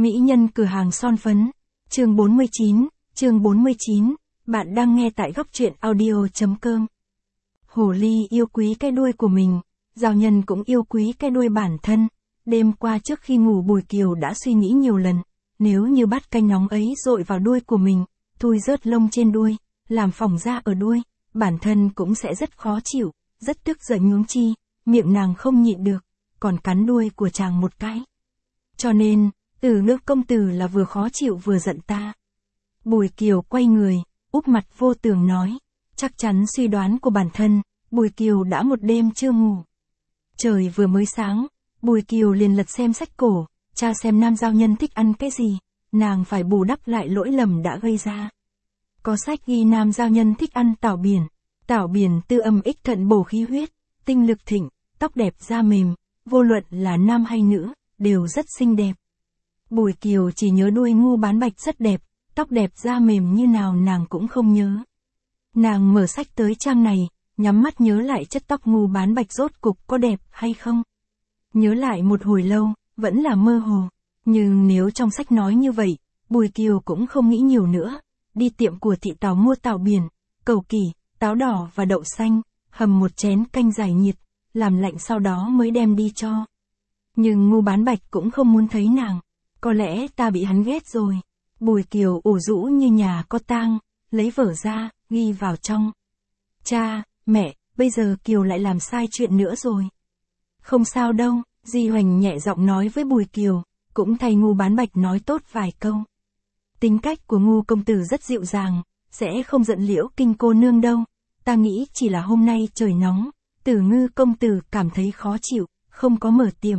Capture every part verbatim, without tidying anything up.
Mỹ nhân cửa hàng son phấn. Chương bốn mươi chín, chương bốn mươi chín, bạn đang nghe tại góc truyện audio chấm com. Hồ ly yêu quý cái đuôi của mình, Giao Nhân cũng yêu quý cái đuôi bản thân. Đêm qua trước khi ngủ Bùi Kiều đã suy nghĩ nhiều lần, nếu như bát canh nóng ấy dội vào đuôi của mình, thui rớt lông trên đuôi, làm phỏng da ở đuôi, bản thân cũng sẽ rất khó chịu, rất tức giận huống chi, miệng nàng không nhịn được, còn cắn đuôi của chàng một cái. Cho nên, Từ Ngư công tử là vừa khó chịu vừa giận ta. Bùi Kiều quay người, úp mặt vô tường nói, chắc chắn suy đoán của bản thân, Bùi Kiều đã một đêm chưa ngủ. Trời vừa mới sáng, Bùi Kiều liền lật xem sách cổ, tra xem nam giao nhân thích ăn cái gì, nàng phải bù đắp lại lỗi lầm đã gây ra. Có sách ghi nam giao nhân thích ăn tảo biển, tảo biển tư âm ích thận bổ khí huyết, tinh lực thịnh, tóc đẹp da mềm, vô luận là nam hay nữ, đều rất xinh đẹp. Bùi Kiều chỉ nhớ đuôi Ngu Bán Bạch rất đẹp, tóc đẹp da mềm như nào nàng cũng không nhớ. Nàng mở sách tới trang này, nhắm mắt nhớ lại chất tóc Ngu Bán Bạch rốt cục có đẹp hay không. Nhớ lại một hồi lâu, vẫn là mơ hồ. Nhưng nếu trong sách nói như vậy, Bùi Kiều cũng không nghĩ nhiều nữa. Đi tiệm của thị táo mua tảo biển, cầu kỳ, táo đỏ và đậu xanh, hầm một chén canh giải nhiệt, làm lạnh sau đó mới đem đi cho. Nhưng Ngu Bán Bạch cũng không muốn thấy nàng. Có lẽ ta bị hắn ghét rồi. Bùi Kiều ủ rũ như nhà có tang, lấy vở ra, ghi vào trong. Cha, mẹ, bây giờ Kiều lại làm sai chuyện nữa rồi. Không sao đâu, Di Hoành nhẹ giọng nói với Bùi Kiều, cũng thay Ngu Bán Bạch nói tốt vài câu. Tính cách của Ngu công tử rất dịu dàng, sẽ không giận Liễu Kinh cô nương đâu. Ta nghĩ chỉ là hôm nay trời nóng, Tử Ngư công tử cảm thấy khó chịu, không có mở tiệm.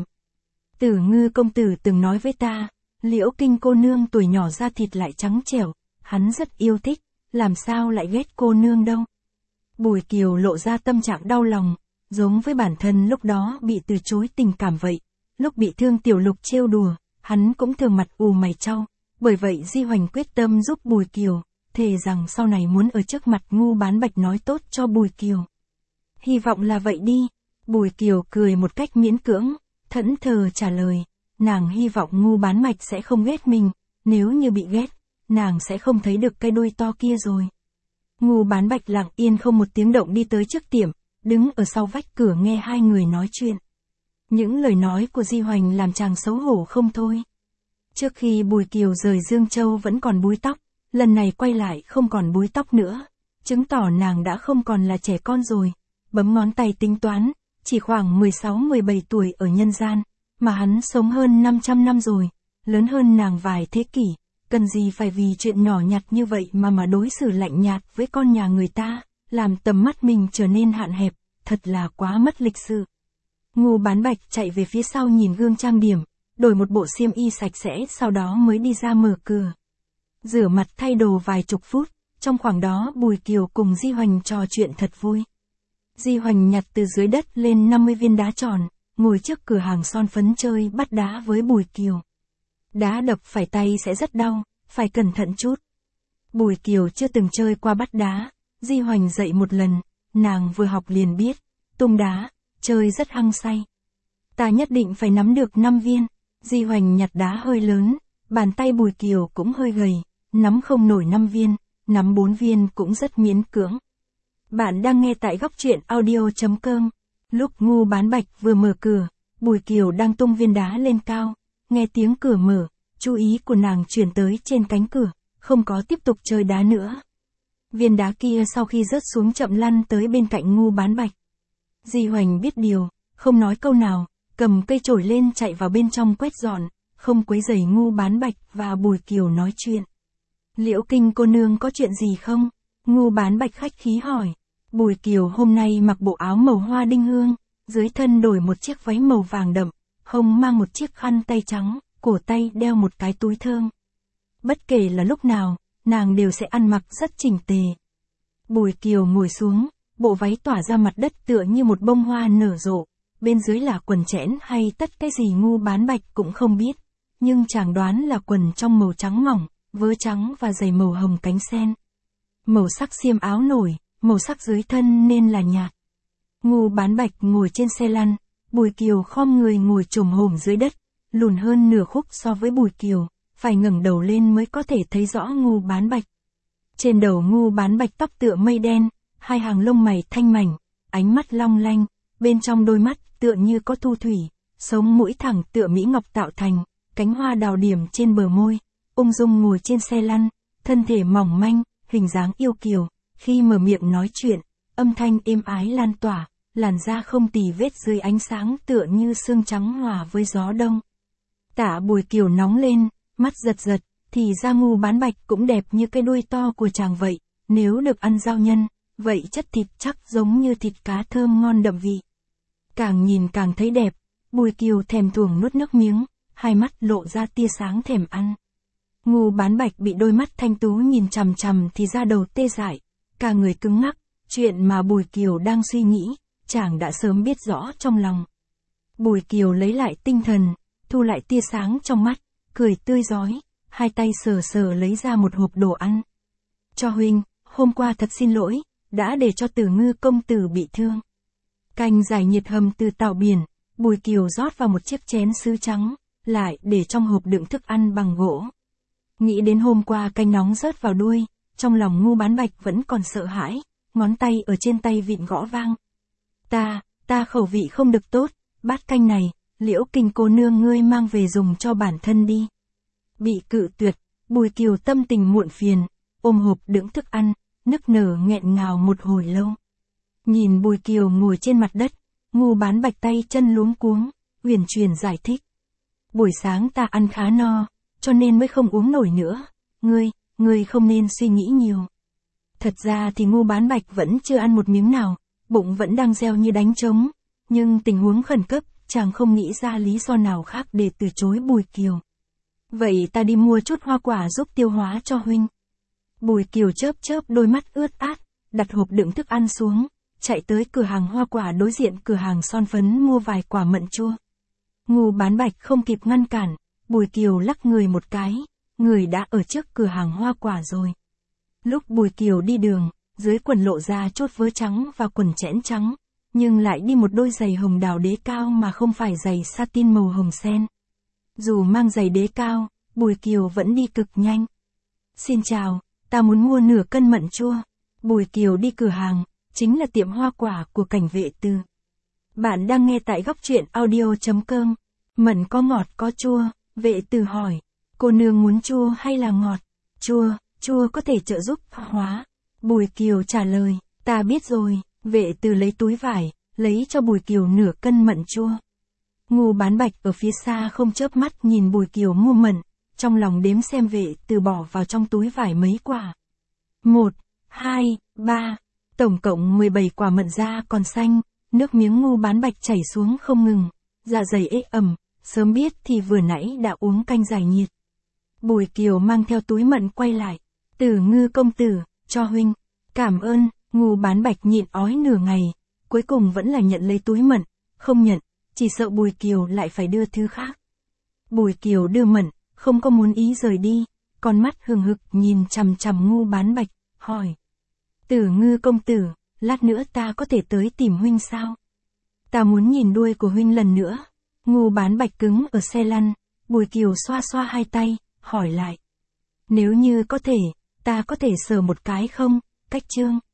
Tử Ngư công tử từng nói với ta, Liễu Kinh cô nương tuổi nhỏ da thịt lại trắng trẻo, hắn rất yêu thích, làm sao lại ghét cô nương đâu. Bùi Kiều lộ ra tâm trạng đau lòng, giống với bản thân lúc đó bị từ chối tình cảm vậy. Lúc bị Thương Tiểu Lục trêu đùa, hắn cũng thường mặt ù mày chau. Bởi vậy Di Hoành quyết tâm giúp Bùi Kiều, thề rằng sau này muốn ở trước mặt Ngu Bán Bạch nói tốt cho Bùi Kiều. Hy vọng là vậy đi. Bùi Kiều cười một cách miễn cưỡng, thẫn thờ trả lời, nàng hy vọng Ngu Bán Bạch sẽ không ghét mình, nếu như bị ghét, nàng sẽ không thấy được cái đuôi to kia rồi. Ngu Bán Bạch lặng yên không một tiếng động đi tới trước tiệm, đứng ở sau vách cửa nghe hai người nói chuyện. Những lời nói của Di Hoành làm chàng xấu hổ không thôi. Trước khi Bùi Kiều rời Dương Châu vẫn còn búi tóc, lần này quay lại không còn búi tóc nữa, chứng tỏ nàng đã không còn là trẻ con rồi. Bấm ngón tay tính toán, chỉ khoảng mười sáu mười bảy tuổi ở nhân gian, mà hắn sống hơn năm trăm năm rồi, lớn hơn nàng vài thế kỷ, cần gì phải vì chuyện nhỏ nhặt như vậy mà mà đối xử lạnh nhạt với con nhà người ta, làm tầm mắt mình trở nên hạn hẹp, thật là quá mất lịch sự. Ngu Bán Bạch chạy về phía sau nhìn gương trang điểm, đổi một bộ xiêm y sạch sẽ sau đó mới đi ra mở cửa. Rửa mặt thay đồ vài chục phút, trong khoảng đó Bùi Kiều cùng Di Hoành trò chuyện thật vui. Di Hoành nhặt từ dưới đất lên năm mươi viên đá tròn, ngồi trước cửa hàng son phấn chơi bắt đá với Bùi Kiều. Đá đập phải tay sẽ rất đau, phải cẩn thận chút. Bùi Kiều chưa từng chơi qua bắt đá, Di Hoành dạy một lần, nàng vừa học liền biết, tung đá, chơi rất hăng say. Ta nhất định phải nắm được năm viên. Di Hoành nhặt đá hơi lớn, bàn tay Bùi Kiều cũng hơi gầy, nắm không nổi năm viên, nắm bốn viên cũng rất miễn cưỡng. Bạn đang nghe tại góc truyện audio chấm com. Lúc Ngu Bán Bạch vừa mở cửa, Bùi Kiều đang tung viên đá lên cao, nghe tiếng cửa mở, chú ý của nàng chuyển tới trên cánh cửa, không có tiếp tục chơi đá nữa. Viên đá kia sau khi rớt xuống chậm lăn tới bên cạnh Ngu Bán Bạch. Di Hoành biết điều, không nói câu nào, cầm cây chổi lên chạy vào bên trong quét dọn, không quấy rầy Ngu Bán Bạch và Bùi Kiều nói chuyện. Liễu Kinh cô nương có chuyện gì không? Ngu Bán Bạch khách khí hỏi. Bùi Kiều hôm nay mặc bộ áo màu hoa đinh hương, dưới thân đổi một chiếc váy màu vàng đậm, hông mang một chiếc khăn tay trắng, cổ tay đeo một cái túi thơm. Bất kể là lúc nào, nàng đều sẽ ăn mặc rất chỉnh tề. Bùi Kiều ngồi xuống, bộ váy tỏa ra mặt đất tựa như một bông hoa nở rộ, bên dưới là quần chẽn hay tất cái gì Ngu Bán Bạch cũng không biết, nhưng chàng đoán là quần trong màu trắng mỏng, vớ trắng và giày màu hồng cánh sen. Màu sắc xiêm áo nổi, màu sắc dưới thân nên là nhạt. Ngu Bán Bạch ngồi trên xe lăn, Bùi Kiều khom người ngồi chồm hổm dưới đất, lùn hơn nửa khúc so với Bùi Kiều, phải ngẩng đầu lên mới có thể thấy rõ Ngu Bán Bạch. Trên đầu Ngu Bán Bạch tóc tựa mây đen, hai hàng lông mày thanh mảnh, ánh mắt long lanh, bên trong đôi mắt tựa như có thu thủy, sống mũi thẳng tựa mỹ ngọc tạo thành, cánh hoa đào điểm trên bờ môi, ung dung ngồi trên xe lăn, thân thể mỏng manh, hình dáng yêu kiều, khi mở miệng nói chuyện, âm thanh êm ái lan tỏa, làn da không tì vết dưới ánh sáng tựa như sương trắng hòa với gió đông. Tả Bùi Kiều nóng lên, mắt giật giật, thì ra Ngu Bán Bạch cũng đẹp như cái đuôi to của chàng vậy, nếu được ăn giao nhân, vậy chất thịt chắc giống như thịt cá thơm ngon đậm vị. Càng nhìn càng thấy đẹp, Bùi Kiều thèm thuồng nuốt nước miếng, hai mắt lộ ra tia sáng thèm ăn. Ngu Bán Bạch bị đôi mắt thanh tú nhìn chằm chằm thì da đầu tê dại, cả người cứng ngắc, chuyện mà Bùi Kiều đang suy nghĩ, chàng đã sớm biết rõ trong lòng. Bùi Kiều lấy lại tinh thần, thu lại tia sáng trong mắt, cười tươi rói, hai tay sờ sờ lấy ra một hộp đồ ăn. Cho huynh, hôm qua thật xin lỗi, đã để cho Tử Ngư công tử bị thương. Canh giải nhiệt hầm từ tảo biển, Bùi Kiều rót vào một chiếc chén sứ trắng, lại để trong hộp đựng thức ăn bằng gỗ. Nghĩ đến hôm qua canh nóng rớt vào đuôi, trong lòng Ngu Bán Bạch vẫn còn sợ hãi, ngón tay ở trên tay vịn gõ vang. Ta, ta khẩu vị không được tốt, bát canh này, Liễu Kinh cô nương ngươi mang về dùng cho bản thân đi. Bị cự tuyệt, Bùi Kiều tâm tình muộn phiền, ôm hộp đựng thức ăn, nức nở nghẹn ngào một hồi lâu. Nhìn Bùi Kiều ngồi trên mặt đất, Ngu Bán Bạch tay chân luống cuống, huyền truyền giải thích. Buổi sáng ta ăn khá no, cho nên mới không uống nổi nữa, ngươi, ngươi không nên suy nghĩ nhiều. Thật ra thì Ngu Bán Bạch vẫn chưa ăn một miếng nào, bụng vẫn đang reo như đánh trống, nhưng tình huống khẩn cấp, chàng không nghĩ ra lý do nào khác để từ chối Bùi Kiều. Vậy ta đi mua chút hoa quả giúp tiêu hóa cho huynh. Bùi Kiều chớp chớp đôi mắt ướt át, đặt hộp đựng thức ăn xuống, chạy tới cửa hàng hoa quả đối diện cửa hàng son phấn mua vài quả mận chua. Ngu Bán Bạch không kịp ngăn cản, Bùi Kiều lắc người một cái, người đã ở trước cửa hàng hoa quả rồi. Lúc Bùi Kiều đi đường, dưới quần lộ ra chốt vớ trắng và quần chẽn trắng, nhưng lại đi một đôi giày hồng đào đế cao mà không phải giày satin màu hồng sen. Dù mang giày đế cao, Bùi Kiều vẫn đi cực nhanh. Xin chào, ta muốn mua nửa cân mận chua. Bùi Kiều đi cửa hàng, chính là tiệm hoa quả của Cảnh Vệ Từ. Bạn đang nghe tại góc truyện audio chấm com. Mận có ngọt có chua, Vệ Từ hỏi. Cô nương muốn chua hay là ngọt? Chua, chua có thể trợ giúp hóa. Bùi Kiều trả lời, ta biết rồi. Vệ Từ lấy túi vải, lấy cho Bùi Kiều nửa cân mận chua. Ngu Bán Bạch ở phía xa không chớp mắt nhìn Bùi Kiều mua mận, trong lòng đếm xem Vệ Từ bỏ vào trong túi vải mấy quả. Một, hai, ba, tổng cộng mười bảy quả mận da còn xanh, nước miếng Ngu Bán Bạch chảy xuống không ngừng, dạ dày ê ẩm, sớm biết thì vừa nãy đã uống canh giải nhiệt. Bùi Kiều mang theo túi mận quay lại, Tử Ngư công tử, cho huynh, cảm ơn. Ngu Bán Bạch nhịn ói nửa ngày, cuối cùng vẫn là nhận lấy túi mận, không nhận, chỉ sợ Bùi Kiều lại phải đưa thứ khác. Bùi Kiều đưa mận, không có muốn ý rời đi, con mắt hừng hực nhìn chằm chằm Ngu Bán Bạch, hỏi. Tử Ngư công tử, lát nữa ta có thể tới tìm huynh sao? Ta muốn nhìn đuôi của huynh lần nữa. Ngu Bán Bạch cứng ở xe lăn, Bùi Kiều xoa xoa hai tay, hỏi lại. Nếu như có thể, ta có thể sờ một cái không, Cách Trương?